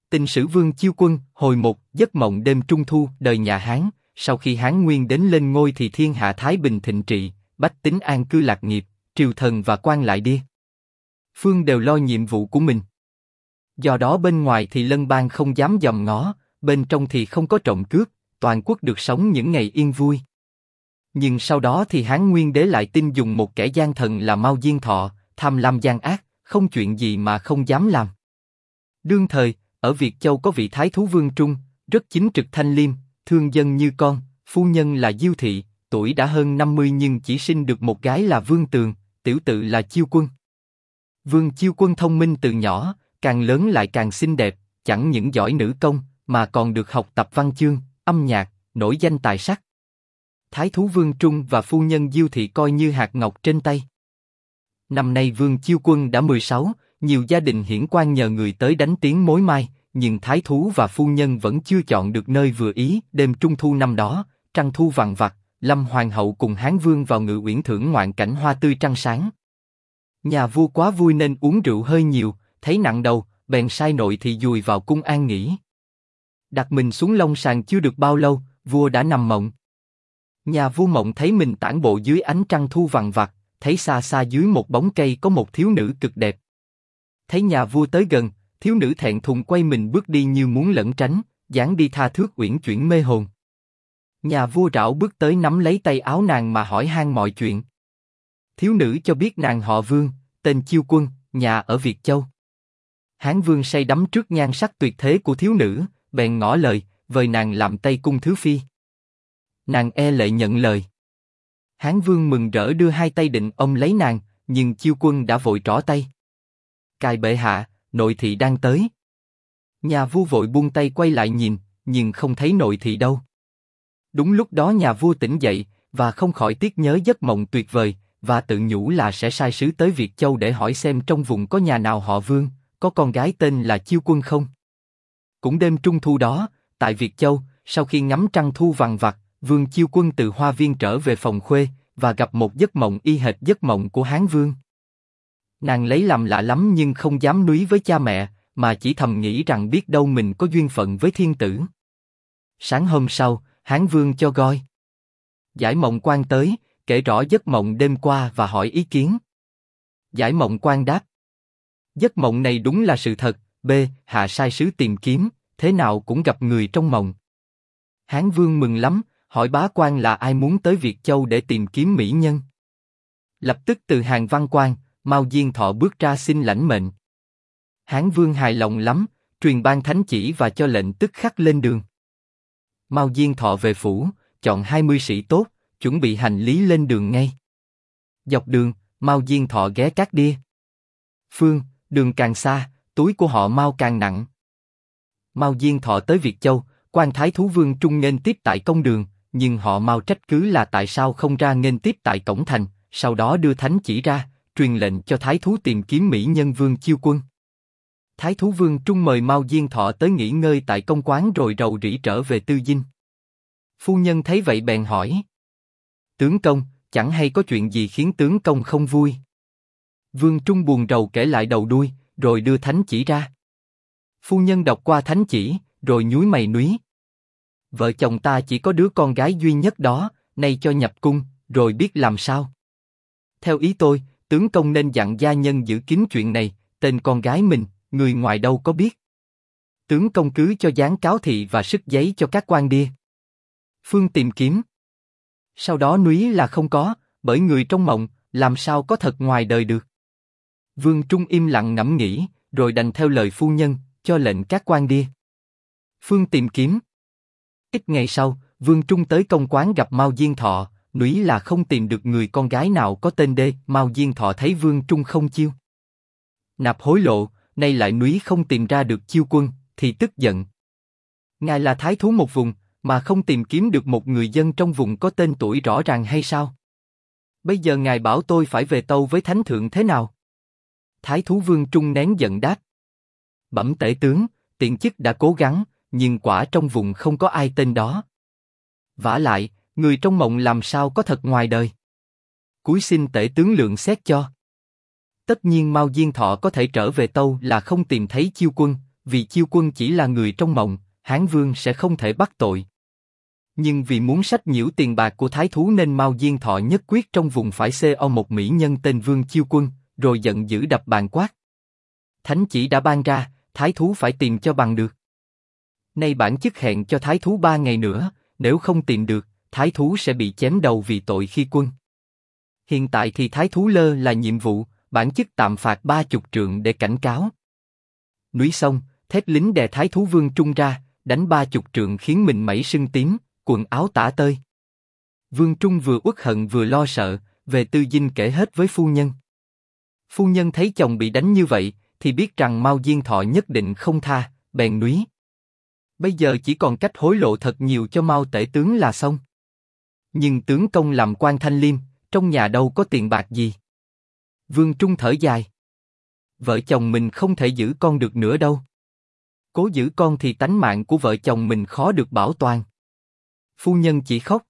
Tình sử Vương Chiêu Quân, hồi 1, giấc mộng đêm trung thu, đời nhà Hán. Sau khi Hán Nguyên đến lên ngôi thì thiên hạ thái bình thịnh trị, bách tính an cư lạc nghiệp, triều thần và quan lại đia phương đều lo nhiệm vụ của mình. Do đó bên ngoài thì lân bang không dám dòm ngó, bên trong thì không có trộm cướp, toàn quốc được sống những ngày yên vui. Nhưng sau đó thì Hán Nguyên đế lại tin dùng một kẻ gian thần là Mao Diên Thọ, tham lam gian ác, không chuyện gì mà không dám làm. Đương thời, ở Việt Châu có vị thái thú Vương Trung, rất chính trực thanh liêm, thương dân như con, phu nhân là Diêu Thị, tuổi đã hơn 50 nhưng chỉ sinh được một gái là Vương Tường, tiểu tự là Chiêu Quân. Vương Chiêu Quân thông minh từ nhỏ, càng lớn lại càng xinh đẹp, chẳng những giỏi nữ công, mà còn được học tập văn chương, âm nhạc, nổi danh tài sắc. Thái thú Vương Trung và phu nhân Diêu Thị coi như hạt ngọc trên tay. Năm nay Vương Chiêu Quân đã 16, nhiều gia đình hiển quan nhờ người tới đánh tiếng mối mai, nhưng thái thú và phu nhân vẫn chưa chọn được nơi vừa ý. Đêm trung thu năm đó, trăng thu vằng vặc, Lâm Hoàng hậu cùng Hán Vương vào Ngự Uyển thưởng ngoạn cảnh hoa tươi trăng sáng. Nhà vua quá vui nên uống rượu hơi nhiều, thấy nặng đầu, bèn sai nội thị dùi vào cung an nghỉ. Đặt mình xuống long sàng chưa được bao lâu, vua đã nằm mộng. Nhà vua mộng thấy mình tản bộ dưới ánh trăng thu vằng vặc, thấy xa xa dưới một bóng cây có một thiếu nữ cực đẹp. Thấy nhà vua tới gần, thiếu nữ thẹn thùng quay mình bước đi như muốn lẩn tránh, dáng đi tha thướt uyển chuyển mê hồn. Nhà vua rảo bước tới nắm lấy tay áo nàng mà hỏi han mọi chuyện. Thiếu nữ cho biết nàng họ Vương, tên Chiêu Quân, nhà ở Việt Châu. Hán Vương say đắm trước nhan sắc tuyệt thế của thiếu nữ, bèn ngỏ lời, vời nàng làm Tây Cung thứ phi. Nàng e lệ nhận lời. Hán Vương mừng rỡ đưa hai tay định ôm lấy nàng, nhưng Chiêu Quân đã vội trỏ tay. Cài bệ hạ, nội thị đang tới. Nhà vua vội buông tay quay lại nhìn, nhưng không thấy nội thị đâu. Đúng lúc đó nhà vua tỉnh dậy, và không khỏi tiếc nhớ giấc mộng tuyệt vời, và tự nhủ là sẽ sai sứ tới Việt Châu để hỏi xem trong vùng có nhà nào họ Vương, có con gái tên là Chiêu Quân không. Cũng đêm trung thu đó, tại Việt Châu, sau khi ngắm trăng thu vằng vặc, Vương Chiêu Quân từ hoa viên trở về phòng khuê, và gặp một giấc mộng y hệt giấc mộng của Hán Vương. Nàng lấy làm lạ lắm nhưng không dám núi với cha mẹ, mà chỉ thầm nghĩ rằng biết đâu mình có duyên phận với thiên tử. Sáng hôm sau, Hán Vương cho gọi Giải Mộng Quan tới, kể rõ giấc mộng đêm qua và hỏi ý kiến. Giải Mộng Quan đáp: giấc mộng này đúng là sự thật. Hạ sai sứ tìm kiếm, thế nào cũng gặp người trong mộng. Hán Vương mừng lắm, hỏi bá quan là ai muốn tới Việt Châu để tìm kiếm mỹ nhân. Lập tức từ hàng văn quan, Mao Diên Thọ bước ra xin lãnh mệnh. Hán Vương hài lòng lắm, truyền ban thánh chỉ và cho lệnh tức khắc lên đường. Mao Diên Thọ về phủ, chọn 20 sĩ tốt, chuẩn bị hành lý lên đường ngay. Dọc đường, Mao Diên Thọ ghé các đia phương, đường càng xa, túi của họ Mao càng nặng. Mao Diên Thọ tới Việt Châu, quan thái thú Vương Trung nghênh tiếp tại công đường, nhưng họ Mao trách cứ là tại sao không ra nghênh tiếp tại cổng thành, sau đó đưa thánh chỉ ra, truyền lệnh cho thái thú tìm kiếm mỹ nhân Vương Chiêu Quân. Thái thú Vương Trung mời Mao Diên Thọ tới nghỉ ngơi tại công quán rồi rầu rĩ trở về tư dinh. Phu nhân thấy vậy bèn hỏi: tướng công, chẳng hay có chuyện gì khiến tướng công không vui? Vương Trung buồn rầu kể lại đầu đuôi, rồi đưa thánh chỉ ra. Phu nhân đọc qua thánh chỉ, rồi nhúi mày núi. Vợ chồng ta chỉ có đứa con gái duy nhất đó, nay cho nhập cung, rồi biết làm sao. Theo ý tôi, tướng công nên dặn gia nhân giữ kín chuyện này, tên con gái mình, người ngoài đâu có biết. Tướng công cứ cho dán cáo thị và sức giấy cho các quan đia phương tìm kiếm. Sau đó núi là không có, bởi người trong mộng, làm sao có thật ngoài đời được. Vương Trung im lặng ngẫm nghĩ, rồi đành theo lời phu nhân, cho lệnh các quan đia phương tìm kiếm. Ít ngày sau, Vương Trung tới công quán gặp Mao Diên Thọ, núi là không tìm được người con gái nào có tên D. Mao Diên Thọ thấy Vương Trung không chiêu nạp hối lộ, nay lại núi không tìm ra được Chiêu Quân, thì tức giận. Ngài là thái thú một vùng, mà không tìm kiếm được một người dân trong vùng có tên tuổi rõ ràng hay sao? Bây giờ ngài bảo tôi phải về tâu với thánh thượng thế nào? Thái thú Vương Trung nén giận đáp: bẩm tể tướng, tiện chức đã cố gắng, nhưng quả trong vùng không có ai tên đó. Vả lại, người trong mộng làm sao có thật ngoài đời? Cúi xin tể tướng lượng xét cho. Tất nhiên Mao Diên Thọ có thể trở về tâu là không tìm thấy Chiêu Quân, vì Chiêu Quân chỉ là người trong mộng, Hán Vương sẽ không thể bắt tội. Nhưng vì muốn sách nhiễu tiền bạc của thái thú nên Mao Diên Thọ nhất quyết trong vùng phải CO một mỹ nhân tên Vương Chiêu Quân, rồi giận dữ đập bàn quát. Thánh chỉ đã ban ra, thái thú phải tìm cho bằng được. Nay bản chức hẹn cho thái thú 3 ngày nữa, nếu không tìm được, thái thú sẽ bị chém đầu vì tội khi quân. Hiện tại thì thái thú lơ là nhiệm vụ, bản chức tạm phạt 30 trượng để cảnh cáo. Núi xong, thép lính đè thái thú Vương Trung ra, đánh 30 trượng khiến mình mẩy sưng tím, quần áo tả tơi. Vương Trung vừa uất hận vừa lo sợ, về tư dinh kể hết với phu nhân. Phu nhân thấy chồng bị đánh như vậy, thì biết rằng Mao Diên Thọ nhất định không tha, bèn núi. Bây giờ chỉ còn cách hối lộ thật nhiều cho Mao tể tướng là xong. Nhưng tướng công làm quan thanh liêm, trong nhà đâu có tiền bạc gì. Vương Trung thở dài. Vợ chồng mình không thể giữ con được nữa đâu. Cố giữ con thì tánh mạng của vợ chồng mình khó được bảo toàn. Phu nhân chỉ khóc,